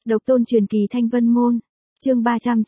Độc tôn truyền kỳ Thanh Vân Môn. Chương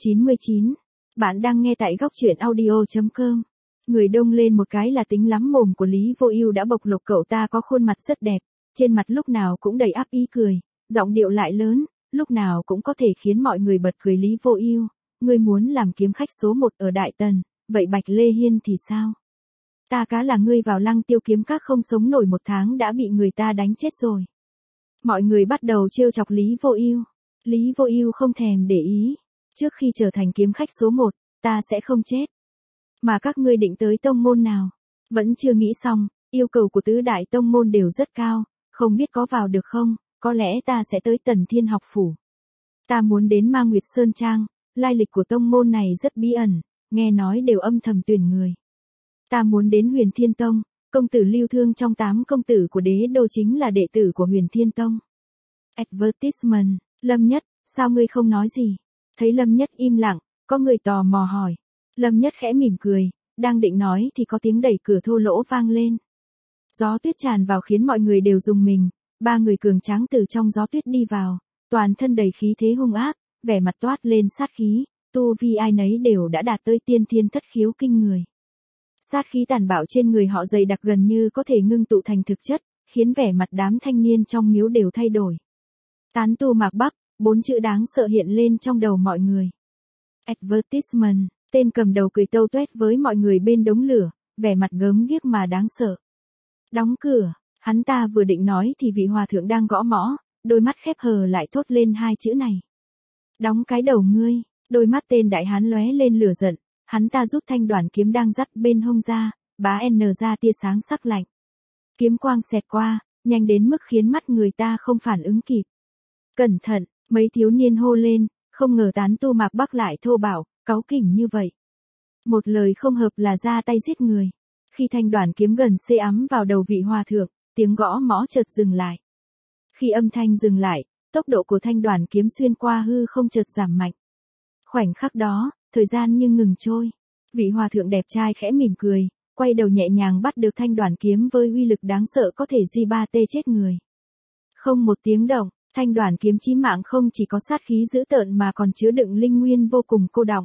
399. Bạn đang nghe tại góc truyện audio.com. Người đông lên một cái là tính lắm mồm của Lý Vô Ưu đã bộc lộ cậu ta có khuôn mặt rất đẹp, trên mặt lúc nào cũng đầy ắp ý cười, giọng điệu lại lớn, lúc nào cũng có thể khiến mọi người bật cười. Lý Vô Ưu, ngươi muốn làm kiếm khách số 1 ở Đại Tần, vậy Bạch Lê Hiên thì sao? Ta cá là ngươi vào Lăng Tiêu kiếm các không sống nổi 1 tháng đã bị người ta đánh chết rồi. Mọi người bắt đầu trêu chọc Lý Vô Ưu. Lý Vô Ưu không thèm để ý, trước khi trở thành kiếm khách số 1, ta sẽ không chết. Mà các ngươi định tới tông môn nào? Vẫn chưa nghĩ xong, yêu cầu của tứ đại tông môn đều rất cao, không biết có vào được không, có lẽ ta sẽ tới Tần Thiên học phủ. Ta muốn đến Ma Nguyệt Sơn Trang, lai lịch của tông môn này rất bí ẩn, nghe nói đều âm thầm tuyển người. Ta muốn đến Huyền Thiên Tông, công tử Lưu Thương trong 8 công tử của Đế Đô chính là đệ tử của Huyền Thiên Tông. Advertisement, Lâm Nhất, sao ngươi không nói gì? Thấy Lâm Nhất im lặng, có người tò mò hỏi. Lâm Nhất khẽ mỉm cười, đang định nói thì có tiếng đẩy cửa thô lỗ vang lên. Gió tuyết tràn vào khiến mọi người đều rùng mình, 3 người cường tráng từ trong gió tuyết đi vào, toàn thân đầy khí thế hung ác, vẻ mặt toát lên sát khí, tu vi ai nấy đều đã đạt tới tiên thiên thất khiếu kinh người. Sát khí tàn bạo trên người họ dày đặc gần như có thể ngưng tụ thành thực chất, khiến vẻ mặt đám thanh niên trong miếu đều thay đổi. Tán tu Mạc Bắc, 4 chữ đáng sợ hiện lên trong đầu mọi người. Advertisement, tên cầm đầu cười tâu tuét với mọi người bên đống lửa, vẻ mặt gớm ghiếc mà đáng sợ. Đóng cửa, hắn ta vừa định nói thì vị hòa thượng đang gõ mõ, đôi mắt khép hờ lại thốt lên 2 chữ này. Đóng cái đầu ngươi, đôi mắt tên đại hán lóe lên lửa giận, hắn ta rút thanh đoản kiếm đang dắt bên hông ra, bá N ra tia sáng sắc lạnh. Kiếm quang xẹt qua, nhanh đến mức khiến mắt người ta không phản ứng kịp. Cẩn thận, mấy thiếu niên hô lên, không ngờ tán tu Mạc Bắc lại thô bạo, cáu kỉnh như vậy. Một lời không hợp là ra tay giết người. Khi thanh đoản kiếm gần xê ắm vào đầu vị hòa thượng, tiếng gõ mõ chợt dừng lại. Khi âm thanh dừng lại, tốc độ của thanh đoản kiếm xuyên qua hư không chợt giảm mạnh. Khoảnh khắc đó, thời gian như ngừng trôi. Vị hòa thượng đẹp trai khẽ mỉm cười, quay đầu nhẹ nhàng bắt được thanh đoản kiếm với uy lực đáng sợ có thể di ba tê chết người. Không một tiếng động, thanh đoản kiếm chí mạng không chỉ có sát khí dữ tợn mà còn chứa đựng linh nguyên vô cùng cô đọng.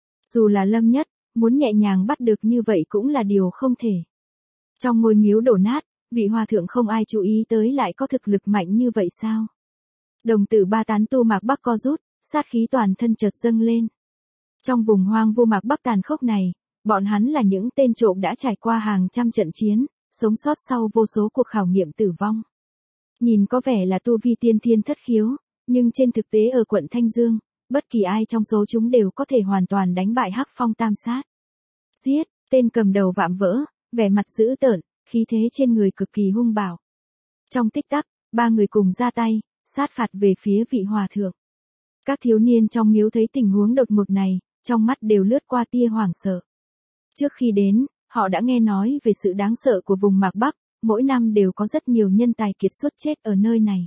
Dù là Lâm Nhất, muốn nhẹ nhàng bắt được như vậy cũng là điều không thể. Trong ngôi miếu đổ nát, vị hòa thượng không ai chú ý tới lại có thực lực mạnh như vậy sao? Đồng tử ba tán tu Mạc Bắc co rút, sát khí toàn thân chợt dâng lên. Trong vùng hoang vu Mạc Bắc tàn khốc này, bọn hắn là những tên trộm đã trải qua hàng trăm trận chiến, sống sót sau vô số cuộc khảo nghiệm tử vong. Nhìn có vẻ là tu vi tiên thiên thất khiếu, nhưng trên thực tế ở quận Thanh Dương, bất kỳ ai trong số chúng đều có thể hoàn toàn đánh bại Hắc Phong Tam Sát. Giết, tên cầm đầu vạm vỡ, vẻ mặt dữ tợn, khí thế trên người cực kỳ hung bạo. Trong tích tắc, 3 người cùng ra tay, sát phạt về phía vị hòa thượng. Các thiếu niên trong miếu thấy tình huống đột ngột này, trong mắt đều lướt qua tia hoảng sợ. Trước khi đến, họ đã nghe nói về sự đáng sợ của vùng Mạc Bắc, mỗi năm đều có rất nhiều nhân tài kiệt xuất chết ở nơi này.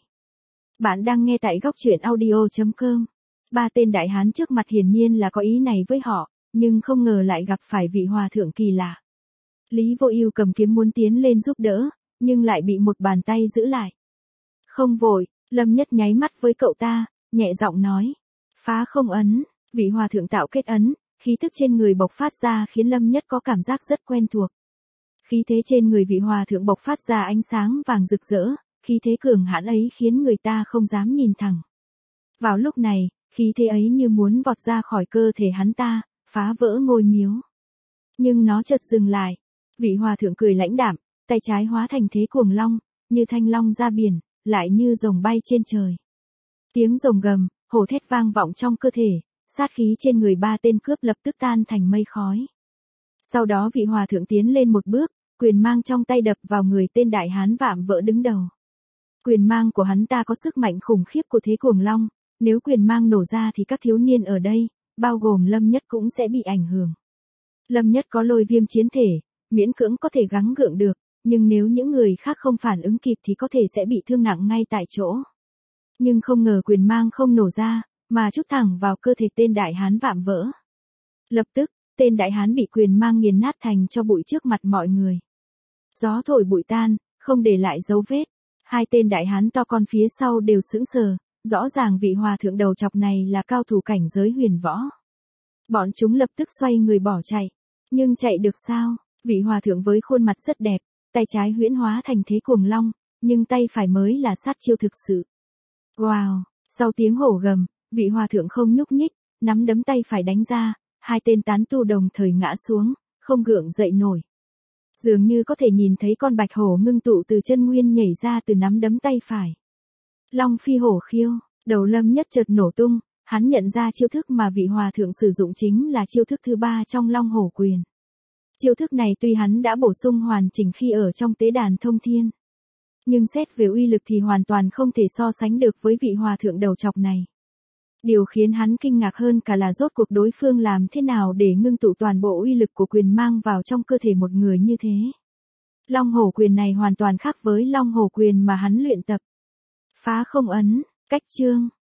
Bạn đang nghe tại góc truyện audio.com. 3 tên đại hán trước mặt hiển nhiên là có ý này với họ, nhưng không ngờ lại gặp phải vị hòa thượng kỳ lạ. Lý Vô Ưu cầm kiếm muốn tiến lên giúp đỡ, nhưng lại bị một bàn tay giữ lại. Không vội, Lâm Nhất nháy mắt với cậu ta, nhẹ giọng nói. Phá không ấn, vị hòa thượng tạo kết ấn, khí tức trên người bộc phát ra khiến Lâm Nhất có cảm giác rất quen thuộc. Khí thế trên người vị hòa thượng bộc phát ra ánh sáng vàng rực rỡ, khí thế cường hãn ấy khiến người ta không dám nhìn thẳng. Vào lúc này, khí thế ấy như muốn vọt ra khỏi cơ thể hắn ta, phá vỡ ngôi miếu. Nhưng nó chợt dừng lại. Vị hòa thượng cười lãnh đạm, tay trái hóa thành thế cuồng long, như thanh long ra biển, lại như rồng bay trên trời. Tiếng rồng gầm, hổ thét vang vọng trong cơ thể, sát khí trên người 3 tên cướp lập tức tan thành mây khói. Sau đó vị hòa thượng tiến lên một bước, quyền mang trong tay đập vào người tên đại hán vạm vỡ đứng đầu. Quyền mang của hắn ta có sức mạnh khủng khiếp của thế cuồng long, nếu quyền mang nổ ra thì các thiếu niên ở đây, bao gồm Lâm Nhất cũng sẽ bị ảnh hưởng. Lâm Nhất có lôi viêm chiến thể, miễn cưỡng có thể gắng gượng được, nhưng nếu những người khác không phản ứng kịp thì có thể sẽ bị thương nặng ngay tại chỗ. Nhưng không ngờ quyền mang không nổ ra, mà trút thẳng vào cơ thể tên đại hán vạm vỡ. Lập tức, tên đại hán bị quyền mang nghiền nát thành cho bụi trước mặt mọi người. Gió thổi bụi tan, không để lại dấu vết. 2 tên đại hán to con phía sau đều sững sờ, rõ ràng vị hòa thượng đầu chọc này là cao thủ cảnh giới huyền võ. Bọn chúng lập tức xoay người bỏ chạy. Nhưng chạy được sao? Vị hòa thượng với khuôn mặt rất đẹp, tay trái huyễn hóa thành thế cuồng long, nhưng tay phải mới là sát chiêu thực sự. Wow! Sau tiếng hổ gầm, vị hòa thượng không nhúc nhích, nắm đấm tay phải đánh ra, hai tên tán tu đồng thời ngã xuống, không gượng dậy nổi. Dường như có thể nhìn thấy con bạch hổ ngưng tụ từ chân nguyên nhảy ra từ nắm đấm tay phải. Long phi hổ khiêu, đầu Lâm Nhất chợt nổ tung, hắn nhận ra chiêu thức mà vị hòa thượng sử dụng chính là chiêu thức thứ 3 trong Long Hổ Quyền. Chiêu thức này tuy hắn đã bổ sung hoàn chỉnh khi ở trong tế đàn thông thiên, nhưng xét về uy lực thì hoàn toàn không thể so sánh được với vị hòa thượng đầu chọc này. Điều khiến hắn kinh ngạc hơn cả là rốt cuộc đối phương làm thế nào để ngưng tụ toàn bộ uy lực của quyền mang vào trong cơ thể một người như thế. Long Hổ Quyền này hoàn toàn khác với Long Hổ Quyền mà hắn luyện tập. Phá không ấn, cách chương.